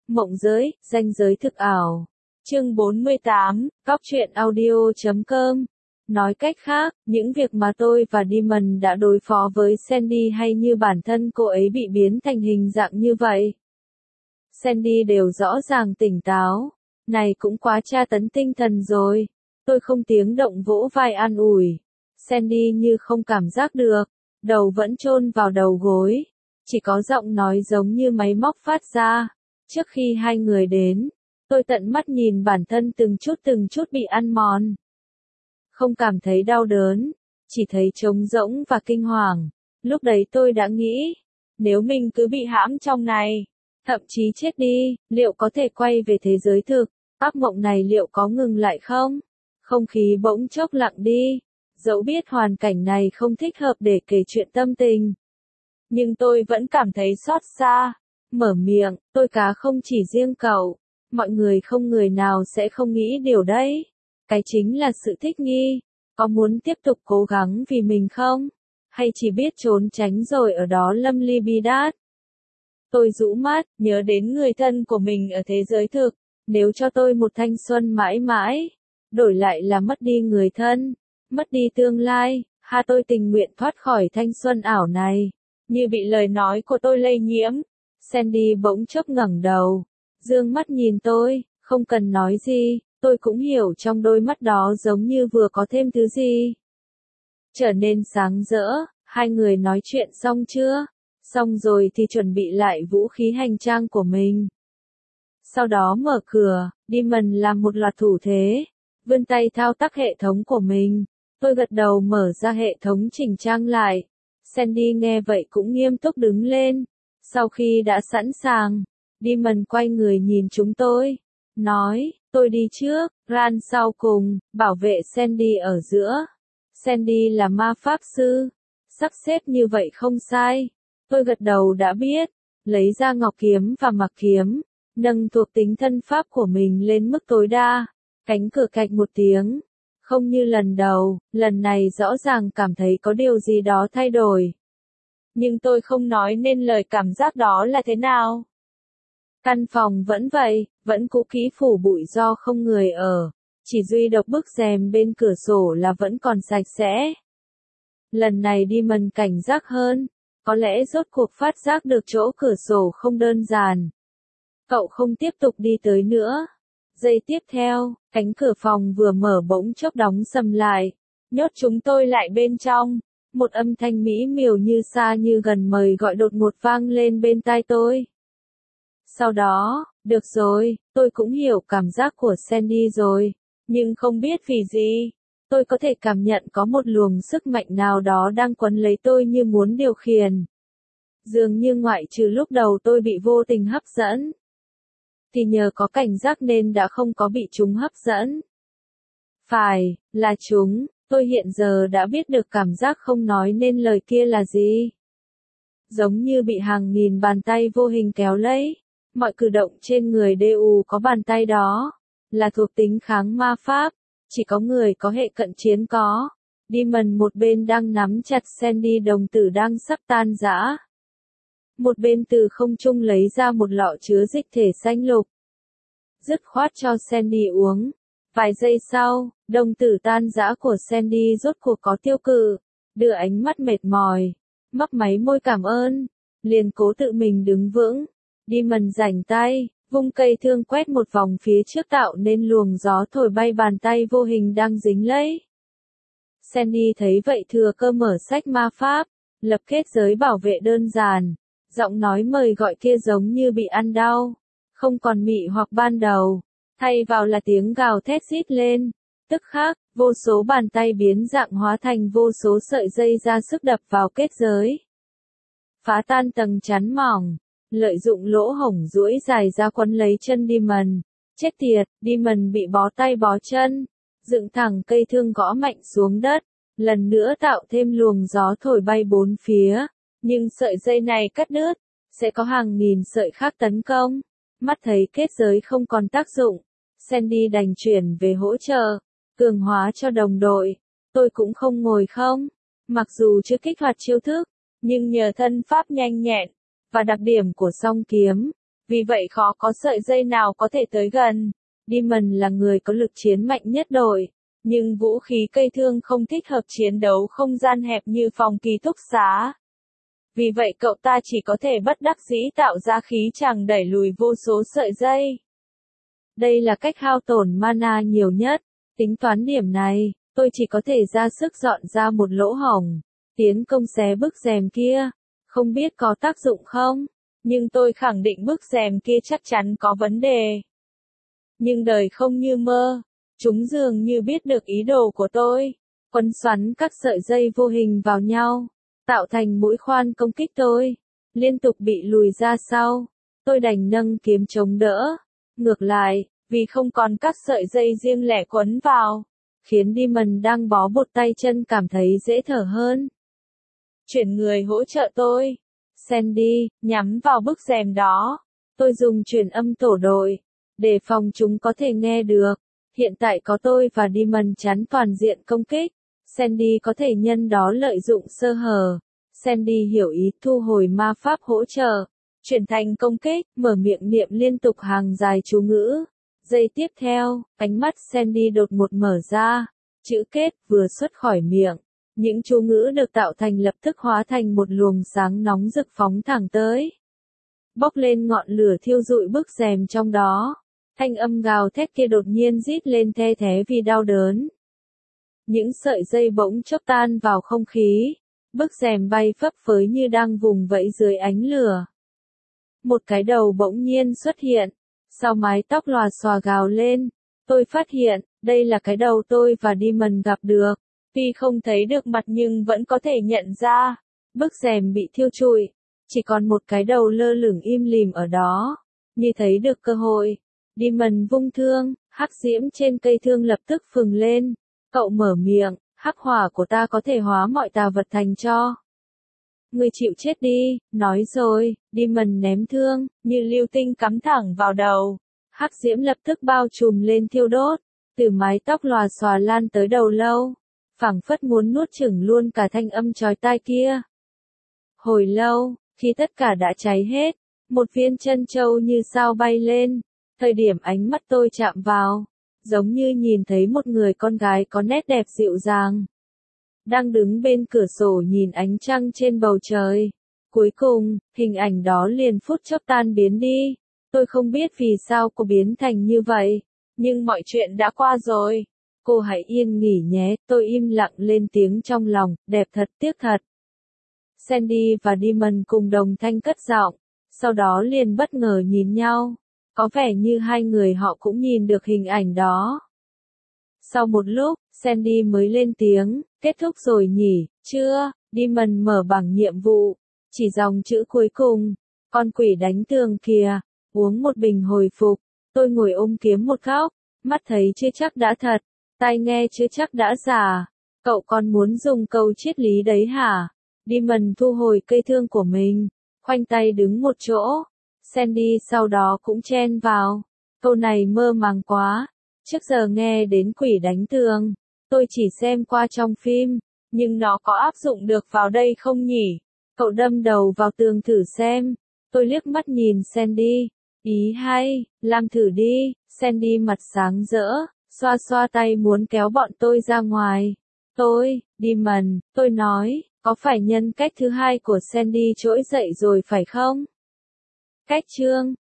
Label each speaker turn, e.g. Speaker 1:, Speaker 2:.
Speaker 1: Mộng giới, ranh giới thực ảo. Chương 48, Cóc truyện audio.com. Nói cách khác, những việc mà tôi và Demon đã đối phó với Sandy hay như bản thân cô ấy bị biến thành hình dạng như vậy. Sandy đều rõ ràng tỉnh táo. Này cũng quá tra tấn tinh thần rồi. Tôi không tiếng động vỗ vai an ủi. Sandy như không cảm giác được. Đầu vẫn chôn vào đầu gối. Chỉ có giọng nói giống như máy móc phát ra. Trước khi hai người đến, tôi tận mắt nhìn bản thân từng chút bị ăn mòn. Không cảm thấy đau đớn, chỉ thấy trống rỗng và kinh hoàng. Lúc đấy tôi đã nghĩ, nếu mình cứ bị hãm trong này, thậm chí chết đi, liệu có thể quay về thế giới thực? Ác mộng này liệu có ngừng lại không? Không khí bỗng chốc lặng đi, dẫu biết hoàn cảnh này không thích hợp để kể chuyện tâm tình. Nhưng tôi vẫn cảm thấy xót xa. Mở miệng, tôi cá không chỉ riêng cậu. Mọi người không người nào sẽ không nghĩ điều đấy. Cái chính là sự thích nghi. Có muốn tiếp tục cố gắng vì mình không? Hay chỉ biết trốn tránh rồi ở đó lâm ly bi đát? Tôi rũ mắt, nhớ đến người thân của mình ở thế giới thực. Nếu cho tôi một thanh xuân mãi mãi, đổi lại là mất đi người thân, mất đi tương lai, tôi tình nguyện thoát khỏi thanh xuân ảo này. Như bị lời nói của tôi lây nhiễm. Sandy bỗng chốc ngẩng đầu, dương mắt nhìn tôi, không cần nói gì, tôi cũng hiểu trong đôi mắt đó giống như vừa có thêm thứ gì. Trở nên sáng rỡ, hai người nói chuyện xong chưa? Xong rồi thì chuẩn bị lại vũ khí hành trang của mình. Sau đó mở cửa, Demon làm một loạt thủ thế, vươn tay thao tác hệ thống của mình. Tôi gật đầu mở ra hệ thống chỉnh trang lại. Sandy nghe vậy cũng nghiêm túc đứng lên. Sau khi đã sẵn sàng, Demon quay người nhìn chúng tôi, nói, tôi đi trước, Ran sau cùng, bảo vệ Sandy ở giữa. Sandy là ma pháp sư, sắp xếp như vậy không sai. Tôi gật đầu đã biết, lấy ra ngọc kiếm và mặc kiếm, nâng thuộc tính thân pháp của mình lên mức tối đa. Cánh cửa cạch một tiếng, không như lần đầu, lần này rõ ràng cảm thấy có điều gì đó thay đổi. Nhưng tôi không nói nên lời cảm giác đó là thế nào. Căn phòng vẫn vậy, vẫn cũ kỹ phủ bụi do không người ở. Chỉ duy độc bức rèm bên cửa sổ là vẫn còn sạch sẽ. Lần này Demon cảnh giác hơn. Có lẽ rốt cuộc phát giác được chỗ cửa sổ không đơn giản. Cậu không tiếp tục đi tới nữa. Giây tiếp theo, cánh cửa phòng vừa mở bỗng chốc đóng sầm lại. Nhốt chúng tôi lại bên trong. Một âm thanh mỹ miều như xa như gần mời gọi đột ngột vang lên bên tai tôi. Sau đó, được rồi, tôi cũng hiểu cảm giác của Sandy rồi, nhưng không biết vì gì. Tôi có thể cảm nhận có một luồng sức mạnh nào đó đang quấn lấy tôi như muốn điều khiển. Dường như ngoại trừ lúc đầu tôi bị vô tình hấp dẫn, thì nhờ có cảnh giác nên đã không có bị chúng hấp dẫn. Phải, là chúng. Tôi hiện giờ đã biết được cảm giác không nói nên lời kia là gì. Giống như bị hàng nghìn bàn tay vô hình kéo lấy. Mọi cử động trên người DU có bàn tay đó. Là thuộc tính kháng ma pháp. Chỉ có người có hệ cận chiến có. Demon một bên đang nắm chặt Sandy đồng tử đang sắp tan rã. Một bên từ không trung lấy ra một lọ chứa dịch thể xanh lục. Dứt khoát cho Sandy uống. Vài giây sau, đồng tử tan rã của Sandy rốt cuộc có tiêu cự, đưa ánh mắt mệt mỏi, mấp máy môi cảm ơn, liền cố tự mình đứng vững. Demon rảnh tay, vung cây thương quét một vòng phía trước tạo nên luồng gió thổi bay bàn tay vô hình đang dính lấy. Sandy thấy vậy thừa cơ mở sách ma pháp, lập kết giới bảo vệ đơn giản, giọng nói mời gọi kia giống như bị ăn đau, không còn mị hoặc ban đầu. Thay vào là tiếng gào thét rít lên, tức khắc, vô số bàn tay biến dạng hóa thành vô số sợi dây ra sức đập vào kết giới. Phá tan tầng chắn mỏng, lợi dụng lỗ hổng duỗi dài ra quấn lấy chân Demon. Chết tiệt, Demon bị bó tay bó chân, dựng thẳng cây thương gõ mạnh xuống đất, lần nữa tạo thêm luồng gió thổi bay bốn phía. Nhưng sợi dây này cắt đứt, sẽ có hàng nghìn sợi khác tấn công. Mắt thấy kết giới không còn tác dụng. Sandy đành chuyển về hỗ trợ, cường hóa cho đồng đội. Tôi cũng không ngồi không. Mặc dù chưa kích hoạt chiêu thức, nhưng nhờ thân pháp nhanh nhẹn, và đặc điểm của song kiếm, vì vậy khó có sợi dây nào có thể tới gần. Demon là người có lực chiến mạnh nhất đội, nhưng vũ khí cây thương không thích hợp chiến đấu không gian hẹp như phòng ký túc xá. Vì vậy cậu ta chỉ có thể bất đắc dĩ tạo ra khí chàng đẩy lùi vô số sợi dây. Đây là cách hao tổn mana nhiều nhất. Tính toán điểm này, tôi chỉ có thể ra sức dọn ra một lỗ hổng, tiến công xé bức rèm kia. Không biết có tác dụng không, nhưng tôi khẳng định bức rèm kia chắc chắn có vấn đề. Nhưng đời không như mơ, chúng dường như biết được ý đồ của tôi. Quấn xoắn các sợi dây vô hình vào nhau, tạo thành mũi khoan công kích tôi. Liên tục bị lùi ra sau, tôi đành nâng kiếm chống đỡ. Ngược lại, vì không còn các sợi dây riêng lẻ quấn vào, khiến Demon đang bó bột tay chân cảm thấy dễ thở hơn. Chuyển người hỗ trợ tôi. Sandy, nhắm vào bức rèm đó. Tôi dùng truyền âm tổ đội, để phòng chúng có thể nghe được. Hiện tại có tôi và Demon chắn toàn diện công kích. Sandy có thể nhân đó lợi dụng sơ hở. Sandy hiểu ý thu hồi ma pháp hỗ trợ. Chuyển thành công kích, mở miệng niệm liên tục hàng dài chú ngữ. Giây tiếp theo, ánh mắt Sandy đột ngột mở ra. Chữ kết vừa xuất khỏi miệng. Những chú ngữ được tạo thành lập tức hóa thành một luồng sáng nóng rực phóng thẳng tới. Bốc lên ngọn lửa thiêu rụi bức rèm trong đó. Thanh âm gào thét kia đột nhiên rít lên the thé vì đau đớn. Những sợi dây bỗng chốc tan vào không khí. Bức rèm bay phấp phới như đang vùng vẫy dưới ánh lửa. Một cái đầu bỗng nhiên xuất hiện. Sau mái tóc lòa xòa gào lên. Tôi phát hiện, đây là cái đầu tôi và Demon gặp được. Tuy không thấy được mặt nhưng vẫn có thể nhận ra. Bức rèm bị thiêu trụi. Chỉ còn một cái đầu lơ lửng im lìm ở đó. Như thấy được cơ hội. Demon vung thương, hắc diễm trên cây thương lập tức phừng lên. Cậu mở miệng, hắc hỏa của ta có thể hóa mọi tà vật thành tro. Ngươi chịu chết đi, nói rồi, Demon ném thương, như lưu tinh cắm thẳng vào đầu. Hắc diễm lập tức bao trùm lên thiêu đốt, từ mái tóc lòa xòa lan tới đầu lâu, phảng phất muốn nuốt chửng luôn cả thanh âm chói tai kia. Hồi lâu, khi tất cả đã cháy hết, một viên chân châu như sao bay lên, thời điểm ánh mắt tôi chạm vào, giống như nhìn thấy một người con gái có nét đẹp dịu dàng. Đang đứng bên cửa sổ nhìn ánh trăng trên bầu trời. Cuối cùng, hình ảnh đó liền phút chốc tan biến đi. Tôi không biết vì sao cô biến thành như vậy, nhưng mọi chuyện đã qua rồi. Cô hãy yên nghỉ nhé, tôi im lặng lên tiếng trong lòng, đẹp thật tiếc thật. Sandy và Demon cùng đồng thanh cất giọng, sau đó liền bất ngờ nhìn nhau. Có vẻ như hai người họ cũng nhìn được hình ảnh đó. Sau một lúc, Sandy mới lên tiếng, kết thúc rồi nhỉ, chưa, Demon mở bảng nhiệm vụ, chỉ dòng chữ cuối cùng, con quỷ đánh tường kìa, uống một bình hồi phục, tôi ngồi ôm kiếm một góc, mắt thấy chưa chắc đã thật, tai nghe chưa chắc đã giả, cậu còn muốn dùng câu triết lý đấy hả? Demon thu hồi cây thương của mình, khoanh tay đứng một chỗ, Sandy sau đó cũng chen vào, câu này mơ màng quá. Trước giờ nghe đến quỷ đánh tường, tôi chỉ xem qua trong phim, nhưng nó có áp dụng được vào đây không nhỉ? Cậu đâm đầu vào tường thử xem. Tôi liếc mắt nhìn Sandy, ý hay, làm thử đi. Sandy mặt sáng rỡ, xoa xoa tay muốn kéo bọn tôi ra ngoài. Demon, tôi nói, có phải nhân cách thứ hai của Sandy trỗi dậy rồi phải không? Cách chương